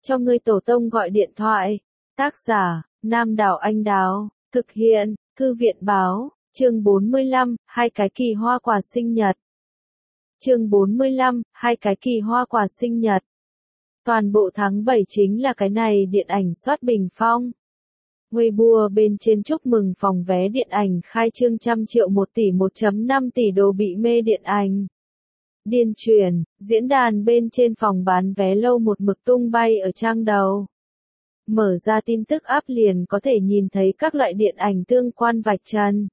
cho ngươi tổ tông gọi điện thoại. Tác giả, Nam Đảo Anh Đào, thực hiện, Thư viện báo, chương 45, hai cái kỳ hoa quả sinh nhật. Chương 45, hai cái kỳ hoa quả sinh nhật. Toàn bộ tháng 7 chính là cái này điện ảnh soát bình phong. Weibo bên trên chúc mừng phòng vé điện ảnh khai trương 100 triệu 1 tỷ 1.5 tỷ đồ bị mê điện ảnh. Điên truyền, diễn đàn bên trên phòng bán vé lâu một mực tung bay ở trang đầu. Mở ra tin tức app liền có thể nhìn thấy các loại điện ảnh tương quan vạch trần.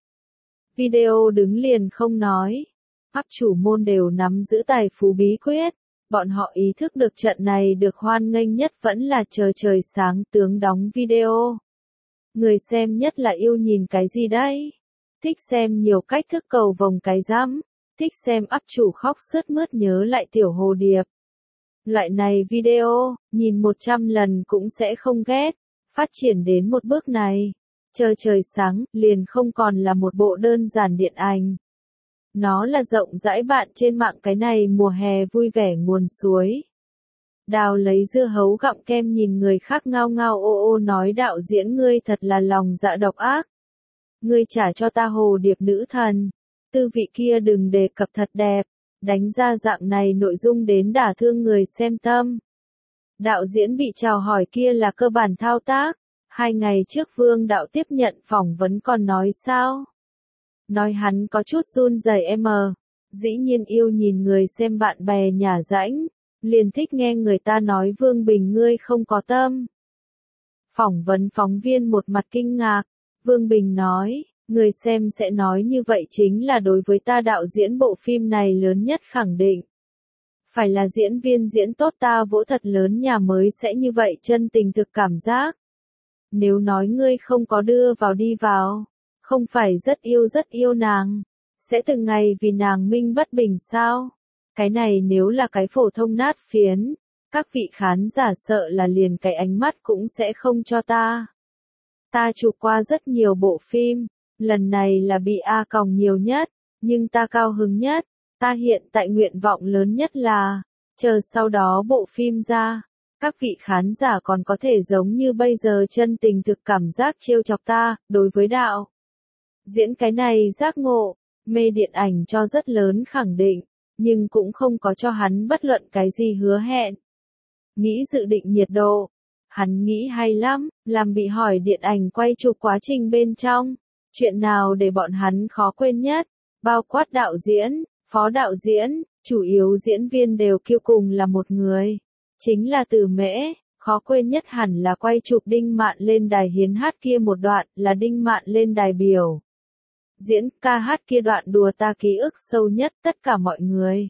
Video đứng liền không nói. App chủ môn đều nắm giữ tài phú bí quyết. Bọn họ ý thức được trận này được hoan nghênh nhất vẫn là trời sáng tướng đóng video. Người xem nhất là yêu nhìn cái gì đấy? Thích xem nhiều cách thức cầu vồng cái rắm. Thích xem app chủ khóc sướt mướt nhớ lại tiểu hồ điệp. Loại này video, nhìn 100 lần cũng sẽ không ghét. Phát triển đến một bước này. Trời sáng, liền không còn là một bộ đơn giản điện ảnh. Nó là rộng rãi bạn trên mạng cái này mùa hè vui vẻ nguồn suối. Đào lấy dưa hấu gặm kem nhìn người khác ngao ngao ô ô nói đạo diễn ngươi thật là lòng dạ độc ác. Ngươi trả cho ta hồ điệp nữ thần. Tư vị kia đừng đề cập thật đẹp. Đánh ra dạng này nội dung đến đả thương người xem tâm. Đạo diễn bị chào hỏi kia là cơ bản thao tác. 2 ngày trước Vương đạo tiếp nhận phỏng vấn còn nói sao? Nói hắn có chút run rẩy dĩ nhiên yêu nhìn người xem bạn bè nhả rãnh, liền thích nghe người ta nói Vương Bình ngươi không có tâm. Phỏng vấn phóng viên một mặt kinh ngạc, Vương Bình nói, người xem sẽ nói như vậy chính là đối với ta đạo diễn bộ phim này lớn nhất khẳng định. Phải là diễn viên diễn tốt ta vỗ thật lớn nhà mới sẽ như vậy chân tình thực cảm giác. Nếu nói ngươi không có đưa vào đi vào, không phải rất yêu nàng, sẽ từng ngày vì nàng minh bất bình sao? Cái này nếu là cái phổ thông nát phiến, các vị khán giả sợ là liền cái ánh mắt cũng sẽ không cho ta. Ta chụp qua rất nhiều bộ phim, lần này là bị A còng nhiều nhất, nhưng ta cao hứng nhất, ta hiện tại nguyện vọng lớn nhất là, chờ sau đó bộ phim ra. Các vị khán giả còn có thể giống như bây giờ chân tình thực cảm giác trêu chọc ta, đối với đạo. Diễn cái này giác ngộ, mê điện ảnh cho rất lớn khẳng định, nhưng cũng không có cho hắn bất luận cái gì hứa hẹn. Nghĩ dự định nhiệt độ, hắn nghĩ hay lắm, làm bị hỏi điện ảnh quay chụp quá trình bên trong, chuyện nào để bọn hắn khó quên nhất, bao quát đạo diễn, phó đạo diễn, chủ yếu diễn viên đều kiêu cùng là một người. Chính là Từ Mễ, khó quên nhất hẳn là quay chụp Đinh Mạn lên đài hiến hát kia một đoạn là Đinh Mạn lên đài biểu. Diễn ca hát kia đoạn đùa ta ký ức sâu nhất tất cả mọi người.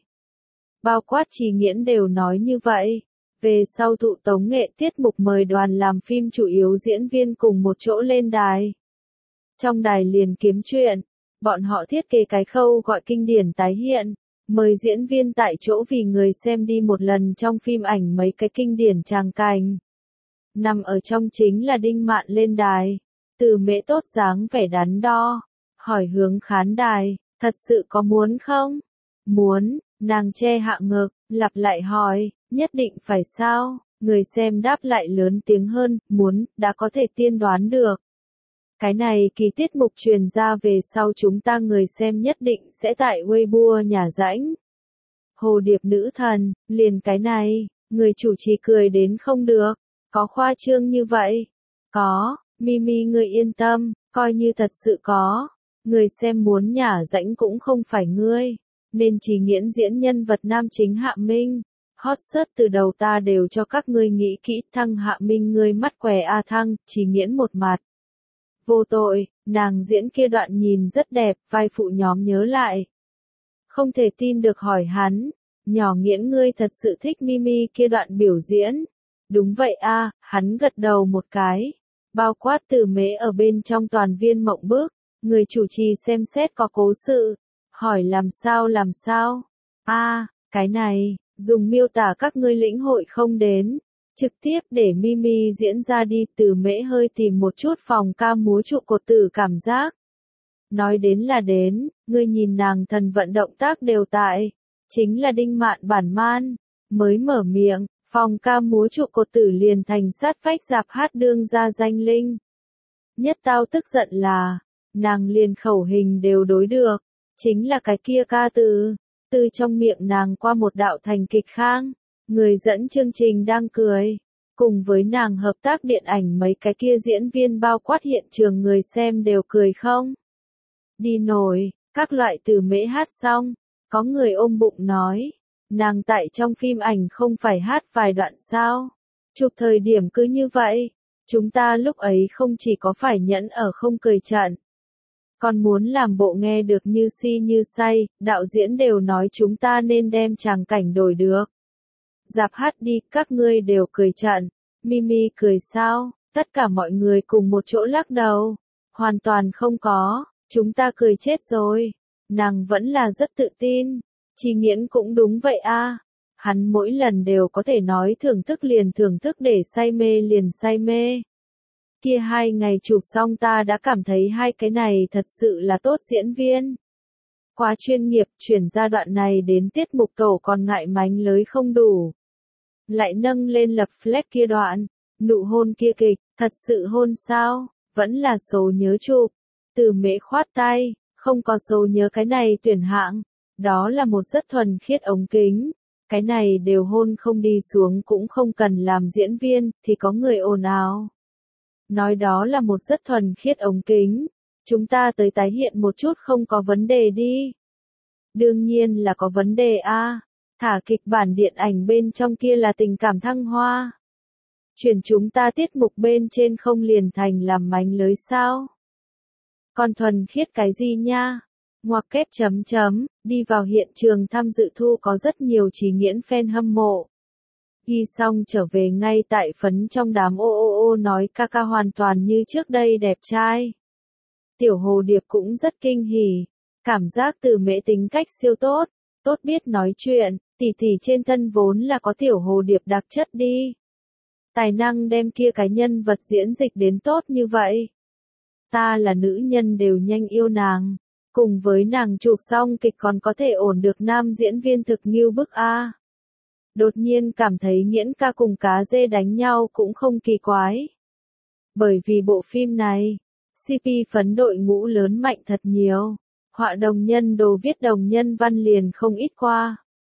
Bao quát Trì Nghiễn đều nói như vậy. Về sau thụ tống nghệ tiết mục mời đoàn làm phim chủ yếu diễn viên cùng một chỗ lên đài. Trong đài liền kiếm chuyện, bọn họ thiết kế cái khâu gọi kinh điển tái hiện. Mời diễn viên tại chỗ vì người xem đi một lần trong phim ảnh mấy cái kinh điển tràng cảnh. Nằm ở trong chính là Đinh Mạn lên đài. Từ Mễ tốt dáng vẻ đắn đo. Hỏi hướng khán đài, thật sự có muốn không? Muốn, nàng che hạ ngực, lặp lại hỏi, nhất định phải sao? Người xem đáp lại lớn tiếng hơn, muốn, đã có thể tiên đoán được. Cái này kỳ tiết mục truyền ra về sau chúng ta người xem nhất định sẽ tại Weibo nhả rãnh. Hồ điệp nữ thần, liền cái này, người chủ trì cười đến không được, có khoa trương như vậy. Có, Mimi ngươi yên tâm, coi như thật sự có. Người xem muốn nhả rãnh cũng không phải ngươi, nên Trì Nghiễn diễn nhân vật nam chính Hạ Minh. Hot search từ đầu ta đều cho các ngươi nghĩ kỹ thăng Hạ Minh ngươi mắt què a thăng, Trì Nghiễn một mặt. Vô tội, nàng diễn kia đoạn nhìn rất đẹp, vai phụ nhóm nhớ lại. Không thể tin được hỏi hắn, nhỏ Nghiễn ngươi thật sự thích Mimi kia đoạn biểu diễn. Đúng vậy a, hắn gật đầu một cái. Bao quát Từ Mễ ở bên trong toàn viên mộng bức, người chủ trì xem xét có cố sự. Hỏi làm sao? Cái này, dùng miêu tả các ngươi lĩnh hội không đến. Trực tiếp để Mimi diễn ra đi. Từ Mễ hơi tìm một chút phòng ca múa trụ cột tử cảm giác. Nói đến là đến, ngươi nhìn nàng thần vận động tác đều tại. Chính là Đinh Mạn bản man. Mới mở miệng, Phòng ca múa trụ cột tử liền thành sát phách dạp hát đương ra danh linh. Nhất tao tức giận là, nàng liền khẩu hình đều đối được, chính là cái kia ca từ trong miệng nàng qua một đạo thành kịch khang, người dẫn chương trình đang cười, cùng với nàng hợp tác điện ảnh mấy cái kia diễn viên bao quát hiện trường người xem đều cười không đi nổi, các loại từ mễ hát xong, có người ôm bụng nói, nàng tại trong phim ảnh không phải hát vài đoạn sao, chụp thời điểm cứ như vậy, chúng ta lúc ấy không chỉ có phải nhẫn ở không cười trận, còn muốn làm bộ nghe được như si như say, đạo diễn đều nói chúng ta nên đem tràng cảnh đổi được. Dạp hát đi, các ngươi đều cười trận, Mimi cười sao, tất cả mọi người cùng một chỗ lắc đầu, hoàn toàn không có, chúng ta cười chết rồi, nàng vẫn là rất tự tin, Chi Nghiễn cũng đúng vậy a. Hắn mỗi lần đều có thể nói thưởng thức liền thưởng thức để say mê liền say mê. Kia 2 ngày chụp xong ta đã cảm thấy hai cái này thật sự là tốt diễn viên. Quá chuyên nghiệp, chuyển ra đoạn này đến tiết mục tổ còn ngại mánh lới không đủ. Lại nâng lên lập flag kia đoạn, nụ hôn kia kịch, thật sự hôn sao, vẫn là số nhớ chụp. Từ mễ khoát tay, không có số nhớ cái này tuyển hạng, đó là một rất thuần khiết ống kính. Cái này đều hôn không đi xuống cũng không cần làm diễn viên, thì có người ồn ào. Nói đó là một rất thuần khiết ống kính. Chúng ta tới tái hiện một chút không có vấn đề đi. Đương nhiên là có vấn đề a. Thả kịch bản điện ảnh bên trong kia là tình cảm thăng hoa. Chuyển chúng ta tiết mục bên trên không liền thành làm mánh lới sao. Còn thuần khiết cái gì nha? Ngoặc kép chấm chấm, đi vào hiện trường tham dự thu có rất nhiều Chí Nghiễn fan hâm mộ. Ghi xong trở về ngay tại phấn trong đám ô nói ca ca hoàn toàn như trước đây đẹp trai. Tiểu Hồ Điệp cũng rất kinh hỉ, cảm giác Từ Mễ tính cách siêu tốt, tốt biết nói chuyện, tỷ tỷ trên thân vốn là có Tiểu Hồ Điệp đặc chất đi. Tài năng đem kia cái nhân vật diễn dịch đến tốt như vậy. Ta là nữ nhân đều nhanh yêu nàng. Cùng với nàng chụp xong kịch còn có thể ổn được nam diễn viên thực như bức a. Đột nhiên cảm thấy Nghiễn ca cùng cá dê đánh nhau cũng không kỳ quái. Bởi vì bộ phim này, CP phấn đội ngũ lớn mạnh thật nhiều, họa đồng nhân đồ viết đồng nhân văn liền không ít qua.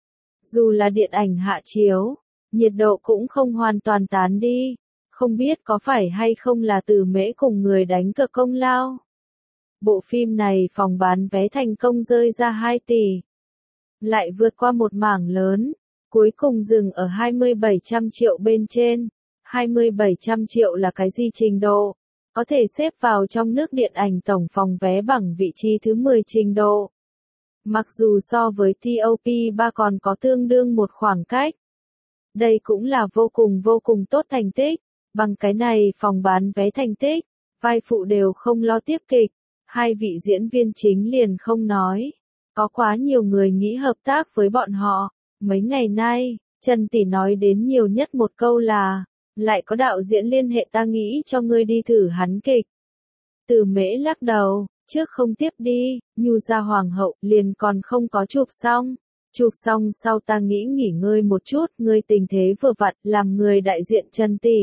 Dù là điện ảnh hạ chiếu, nhiệt độ cũng không hoàn toàn tán đi, không biết có phải hay không là Từ Mễ cùng người đánh cược công lao. Bộ phim này phòng bán vé thành công rơi ra 2 tỷ. Lại vượt qua một mảng lớn, cuối cùng dừng ở 2700 triệu bên trên. 2700 triệu là cái gì trình độ? Có thể xếp vào trong nước điện ảnh tổng phòng vé bằng vị trí thứ 10 trình độ. Mặc dù so với TOP3 còn có tương đương một khoảng cách. Đây cũng là vô cùng tốt thành tích. Bằng cái này phòng bán vé thành tích, vai phụ đều không lo tiếp kịch. 2 vị diễn viên chính liền không nói. Có quá nhiều người nghĩ hợp tác với bọn họ. Mấy ngày nay, Trần Tỷ nói đến nhiều nhất một câu là, lại có đạo diễn liên hệ ta nghĩ cho ngươi đi thử hắn kịch. Từ Mễ lắc đầu, trước không tiếp đi, Nhu Gia Hoàng hậu liền còn không có chụp xong. Chụp xong sau ta nghĩ nghỉ ngơi một chút, ngươi tình thế vừa vặn làm người đại diện Trần Tỷ.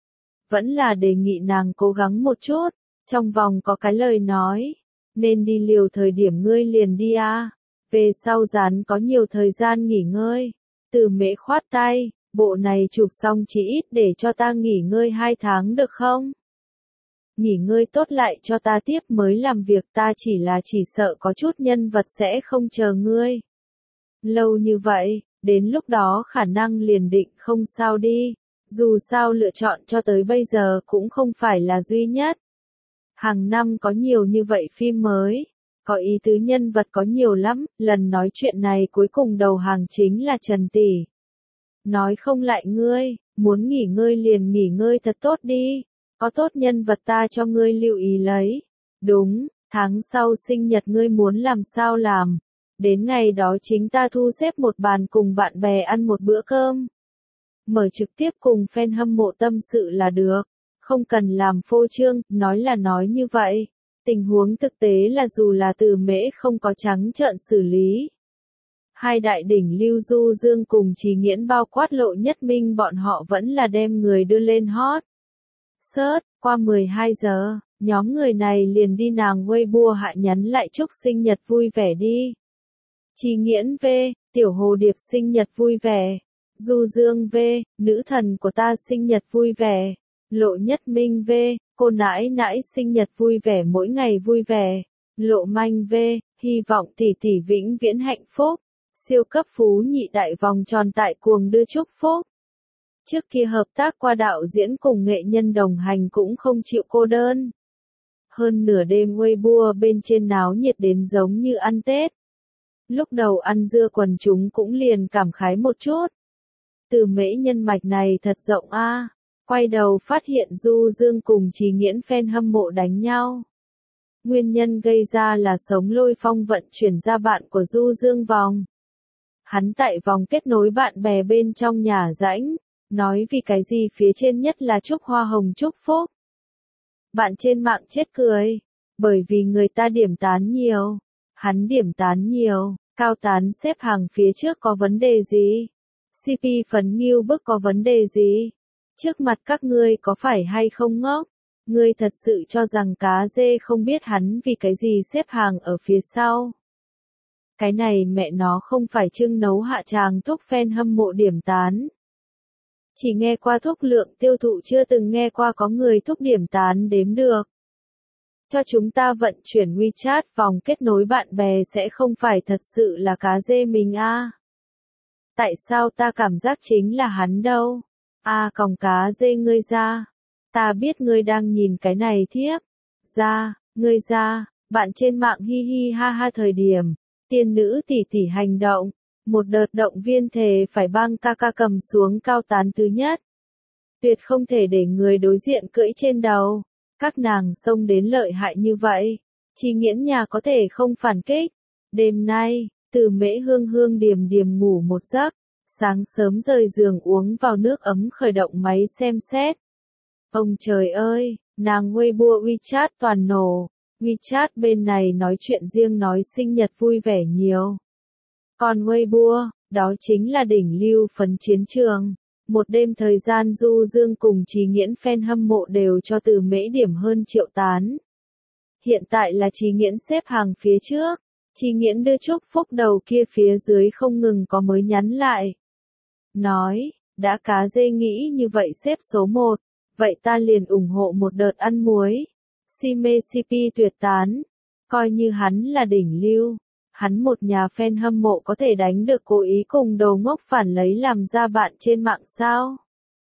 Vẫn là đề nghị nàng cố gắng một chút. Trong vòng có cái lời nói, nên đi liều thời điểm ngươi liền đi a. Về sau dán có nhiều thời gian nghỉ ngơi. Từ Mễ khoát tay, bộ này chụp xong chỉ ít để cho ta nghỉ ngơi 2 tháng được không? Nghỉ ngơi tốt lại cho ta tiếp mới làm việc, ta chỉ sợ có chút nhân vật sẽ không chờ ngươi. Lâu như vậy, đến lúc đó khả năng liền định không sao đi. Dù sao lựa chọn cho tới bây giờ cũng không phải là duy nhất. Hàng năm có nhiều như vậy phim mới, có ý tứ nhân vật có nhiều lắm, lần nói chuyện này cuối cùng đầu hàng chính là Trần Tỷ. Nói không lại ngươi, muốn nghỉ ngơi liền nghỉ ngơi thật tốt đi, có tốt nhân vật ta cho ngươi lưu ý lấy. Đúng, tháng sau sinh nhật ngươi muốn làm sao làm, đến ngày đó chính ta thu xếp một bàn cùng bạn bè ăn một bữa cơm. Mở trực tiếp cùng fan hâm mộ tâm sự là được. Không cần làm phô trương, nói là nói như vậy. Tình huống thực tế là dù là Từ Mễ không có trắng trợn xử lý. Hai đại đỉnh lưu Du Dương cùng Trì Nghiễn bao quát Lộ Nhất Minh bọn họ vẫn là đem người đưa lên hot. Search, qua 12 giờ, nhóm người này liền đi nàng Weibo hạ nhắn lại chúc sinh nhật vui vẻ đi. Trì Nghiễn V, tiểu hồ điệp sinh nhật vui vẻ. Du Dương V, nữ thần của ta sinh nhật vui vẻ. Lộ Nhất Minh V, cô nãi nãi sinh nhật vui vẻ mỗi ngày vui vẻ. Lộ Manh V, hy vọng tỷ tỷ vĩnh viễn hạnh phúc. Siêu cấp phú nhị đại vòng tròn tại cuồng đưa chúc phúc. Trước kia hợp tác qua đạo diễn cùng nghệ nhân đồng hành cũng không chịu cô đơn. Hơn nửa đêm Weibo bên trên náo nhiệt đến giống như ăn Tết. Lúc đầu ăn dưa quần chúng cũng liền cảm khái một chút. Từ Mễ nhân mạch này thật rộng a. Quay đầu phát hiện Du Dương cùng Trì Nghiễn fan hâm mộ đánh nhau. Nguyên nhân gây ra là Sống Lôi Phong vận chuyển ra bạn của Du Dương vòng. Hắn tại vòng kết nối bạn bè bên trong nhà rãnh, nói vì cái gì phía trên nhất là chúc hoa hồng chúc phúc. Bạn trên mạng chết cười, bởi vì người ta điểm tán nhiều, hắn điểm tán nhiều, cao tán xếp hàng phía trước có vấn đề gì? CP phấn nghiêu bức có vấn đề gì? Trước mặt các ngươi có phải hay không ngốc? Ngươi thật sự cho rằng cá dê không biết hắn vì cái gì xếp hàng ở phía sau? Cái này mẹ nó không phải trưng nấu hạ tràng thuốc fan hâm mộ điểm tán. Chỉ nghe qua thuốc lượng tiêu thụ chưa từng nghe qua có người thuốc điểm tán đếm được. Cho chúng ta vận chuyển WeChat vòng kết nối bạn bè sẽ không phải thật sự là cá dê mình a. Tại sao ta cảm giác chính là hắn đâu? Còng cá dê ngươi ra. Ta biết ngươi đang nhìn cái này thiếp. Ra, ngươi ra, bạn trên mạng hi hi ha ha thời điểm. Tiên nữ tỷ tỷ hành động, một đợt động viên thề phải băng ca ca cầm xuống cao tán thứ nhất. Tuyệt không thể để người đối diện cưỡi trên đầu, các nàng xông đến lợi hại như vậy. Trì Nghiễn nhà có thể không phản kích. Đêm nay, Từ Mễ hương hương điềm điềm ngủ một giấc, sáng sớm rời giường uống vào nước ấm khởi động máy xem xét. Ông trời ơi, nàng Weibo WeChat toàn nổ. WeChat bên này nói chuyện riêng nói sinh nhật vui vẻ nhiều. Còn Weibo, đó chính là đỉnh lưu phấn chiến trường. Một đêm thời gian Du Dương cùng Trì Nghiễn fan hâm mộ đều cho Từ Mễ điểm hơn triệu tán. Hiện tại là Trì Nghiễn xếp hàng phía trước. Trì Nghiễn đưa chúc phúc đầu kia phía dưới không ngừng có mới nhắn lại. Nói, đã cá dê nghĩ như vậy xếp số 1, vậy ta liền ủng hộ một đợt ăn muối. Si mê CP tuyệt tán, coi như hắn là đỉnh lưu, hắn một nhà fan hâm mộ có thể đánh được cố ý cùng đồ ngốc phản lấy làm ra bạn trên mạng sao?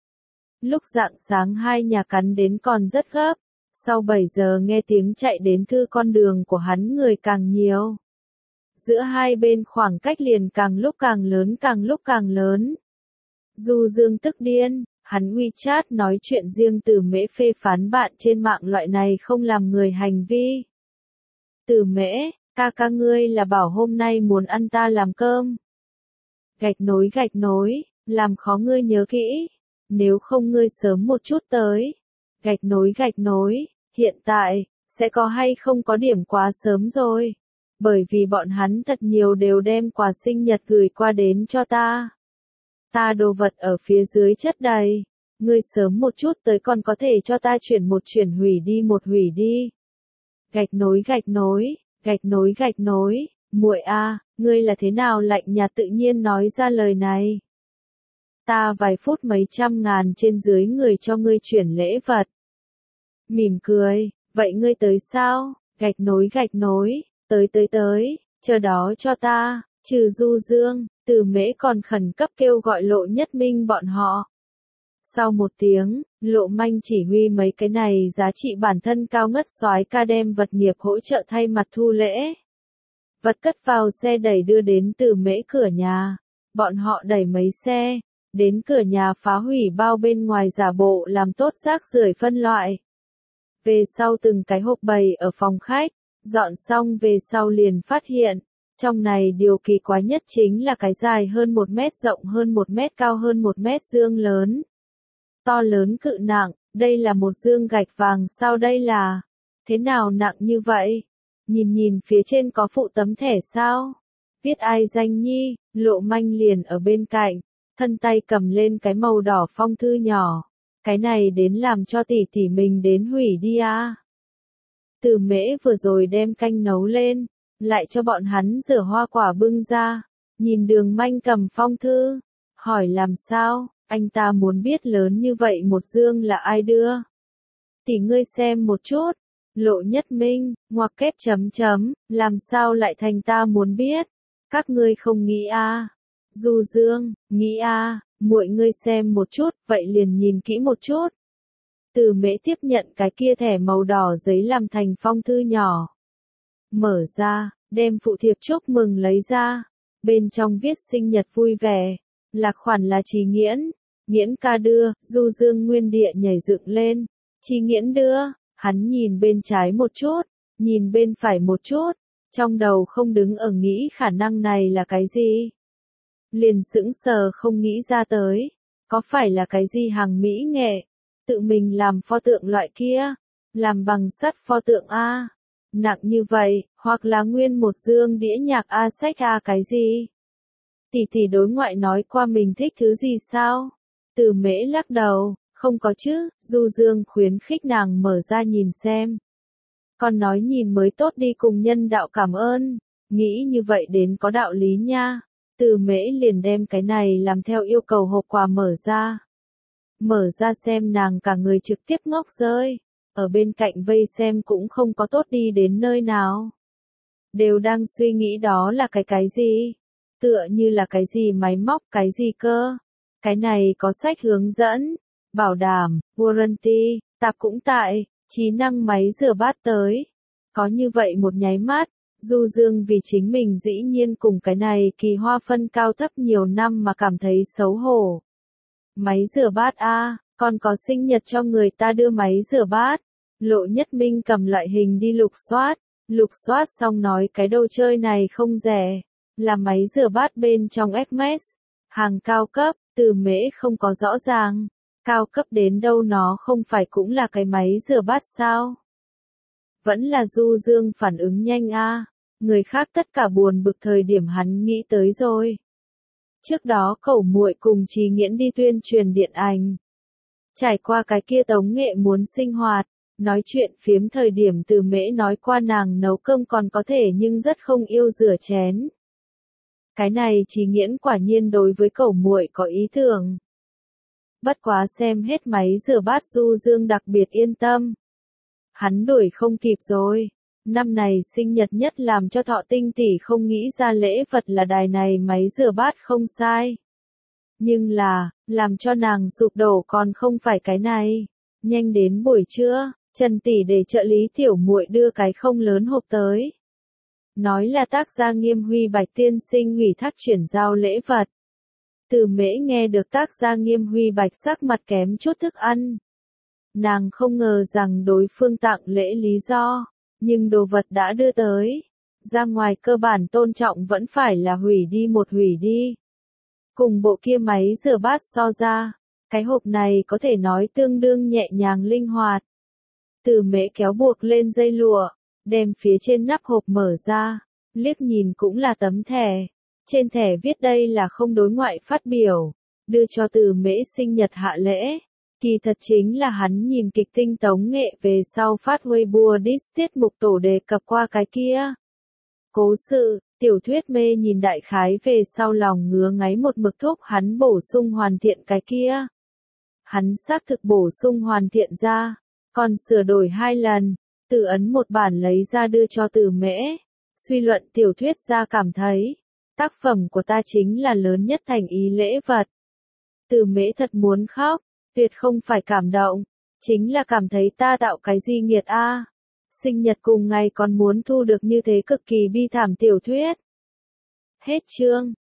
Lúc rạng sáng hai nhà cắn đến còn rất gấp, sau 7 giờ nghe tiếng chạy đến thư con đường của hắn người càng nhiều. Giữa hai bên khoảng cách liền càng lúc càng lớn càng lúc càng lớn. Du Dương tức điên. Hắn WeChat nói chuyện riêng Từ Mễ phê phán bạn trên mạng loại này không làm người hành vi. Từ Mễ, ca ca ngươi là bảo hôm nay muốn ăn ta làm cơm. Gạch nối, làm khó ngươi nhớ kỹ. Nếu không ngươi sớm một chút tới. Gạch nối, hiện tại, sẽ có hay không có điểm quá sớm rồi. Bởi vì bọn hắn thật nhiều đều đem quà sinh nhật gửi qua đến cho ta. Ta đồ vật ở phía dưới chất đầy. Ngươi sớm một chút tới còn có thể cho ta chuyển hủy đi. Gạch nối, muội a, ngươi là thế nào lạnh nhạt tự nhiên nói ra lời này. Ta vài phút mấy trăm ngàn trên dưới người cho ngươi chuyển lễ vật. Mỉm cười, vậy ngươi tới sao? Gạch nối, tới, chờ đó cho ta, trừ Du Dương, Từ Mễ còn khẩn cấp kêu gọi Lộ Nhất Minh bọn họ. Sau một tiếng, Lộ Manh chỉ huy mấy cái này giá trị bản thân cao ngất soái ca đem vật nghiệp hỗ trợ thay mặt thu lễ. Vật cất vào xe đẩy đưa đến Từ Mễ cửa nhà. Bọn họ đẩy mấy xe, đến cửa nhà phá hủy bao bên ngoài giả bộ làm tốt rác rưởi phân loại. Về sau từng cái hộp bày ở phòng khách, dọn xong về sau liền phát hiện. Trong này điều kỳ quái nhất chính là cái dài hơn 1 mét rộng hơn 1 mét cao hơn 1 mét dương lớn. To lớn cự nặng, đây là một dương gạch vàng sao đây là? Thế nào nặng như vậy? Nhìn phía trên có phụ tấm thẻ sao? Viết ai danh nhi, Lộ Manh liền ở bên cạnh, thân tay cầm lên cái màu đỏ phong thư nhỏ. Cái này đến làm cho tỷ tỷ mình đến hủy đi à. Từ Mễ vừa rồi đem canh nấu lên, lại cho bọn hắn rửa hoa quả bưng ra, nhìn Đường Manh cầm phong thư, hỏi làm sao, anh ta muốn biết lớn như vậy một dương là ai đưa. Tỷ ngươi xem một chút, Lộ Nhất Minh, ngoặc kép chấm chấm, làm sao lại thành ta muốn biết, các ngươi không nghĩ à. Du Dương, nghĩ à, muội ngươi xem một chút, vậy liền nhìn kỹ một chút. Từ Mễ tiếp nhận cái kia thẻ màu đỏ giấy làm thành phong thư nhỏ. Mở ra, đem phụ thiệp chúc mừng lấy ra. Bên trong viết sinh nhật vui vẻ. Lạc khoản là Trí Nghiễn. Nghiễn ca đưa, Du Dương nguyên địa nhảy dựng lên. Trí Nghiễn đưa, hắn nhìn bên trái một chút, nhìn bên phải một chút. Trong đầu không đứng ở nghĩ khả năng này là cái gì. Liền sững sờ không nghĩ ra tới. Có phải là cái gì hàng mỹ nghệ? Tự mình làm pho tượng loại kia, làm bằng sắt pho tượng A, nặng như vậy, hoặc là nguyên một dương đĩa nhạc A sách A cái gì? Tỷ tỷ đối ngoại nói qua mình thích thứ gì sao? Từ Mễ lắc đầu, không có chứ, Du Dương khuyến khích nàng mở ra nhìn xem. Con nói nhìn mới tốt đi cùng nhân đạo cảm ơn, nghĩ như vậy đến có đạo lý nha. Từ Mễ liền đem cái này làm theo yêu cầu hộp quà mở ra. Mở ra xem nàng cả người trực tiếp ngốc rơi, ở bên cạnh vây xem cũng không có tốt đi đến nơi nào. Đều đang suy nghĩ đó là cái gì, tựa như là cái gì máy móc cái gì cơ. Cái này có sách hướng dẫn, bảo đảm, warranty, tạp cũng tại, trí năng máy rửa bát tới. Có như vậy một nháy mắt, Du Dương vì chính mình dĩ nhiên cùng cái này kỳ hoa phân cao thấp nhiều năm mà cảm thấy xấu hổ. Máy rửa bát a, còn có sinh nhật cho người ta đưa máy rửa bát. Lộ Nhất Minh cầm loại hình đi lục soát xong nói cái đồ chơi này không rẻ, là máy rửa bát bên trong Hermes, hàng cao cấp. Từ Mễ không có rõ ràng, cao cấp đến đâu nó không phải cũng là cái máy rửa bát sao? Vẫn là Du Dương phản ứng nhanh a, người khác tất cả buồn bực thời điểm hắn nghĩ tới rồi. Trước đó Cẩu Muội cùng Trí Nghiễn đi tuyên truyền điện ảnh. Trải qua cái kia tống nghệ muốn sinh hoạt, nói chuyện phiếm thời điểm Từ Mễ nói qua nàng nấu cơm còn có thể nhưng rất không yêu rửa chén. Cái này Trí Nghiễn quả nhiên đối với Cẩu Muội có ý tưởng. Bất quá xem hết máy rửa bát Du Dương đặc biệt yên tâm. Hắn đuổi không kịp rồi. Năm này sinh nhật nhất làm cho Thọ Tinh tỷ không nghĩ ra lễ vật là đài này máy rửa bát không sai. Nhưng là, làm cho nàng sụp đổ còn không phải cái này. Nhanh đến buổi trưa, Trần tỷ để trợ lý tiểu muội đưa cái không lớn hộp tới. Nói là tác gia Nghiêm Huy Bạch tiên sinh ủy thác chuyển giao lễ vật. Từ Mễ nghe được tác gia Nghiêm Huy Bạch sắc mặt kém chút thức ăn. Nàng không ngờ rằng đối phương tặng lễ lý do, nhưng đồ vật đã đưa tới. Ra ngoài cơ bản tôn trọng vẫn phải là hủy đi một hủy đi. Cùng bộ kia máy rửa bát so ra, cái hộp này có thể nói tương đương nhẹ nhàng linh hoạt. Từ Mễ kéo buộc lên dây lụa, đem phía trên nắp hộp mở ra, liếc nhìn cũng là tấm thẻ. Trên thẻ viết đây là không đối ngoại phát biểu, đưa cho Từ Mễ sinh nhật hạ lễ. Kỳ thật chính là hắn nhìn kịch tinh tống nghệ về sau phát Weibo Diss tiết mục tổ đề cập qua cái kia. Cố sự, tiểu thuyết mê nhìn đại khái về sau lòng ngứa ngáy một mực thúc hắn bổ sung hoàn thiện cái kia. Hắn xác thực bổ sung hoàn thiện ra, còn sửa đổi 2 lần, tự ấn một bản lấy ra đưa cho Từ Mễ. Suy luận tiểu thuyết ra cảm thấy, tác phẩm của ta chính là lớn nhất thành ý lễ vật. Từ Mễ thật muốn khóc, tuyệt không phải cảm động, chính là cảm thấy ta tạo cái gì nghiệt a. Sinh nhật cùng ngày còn muốn thu được như thế cực kỳ bi thảm tiểu thuyết. Hết chương.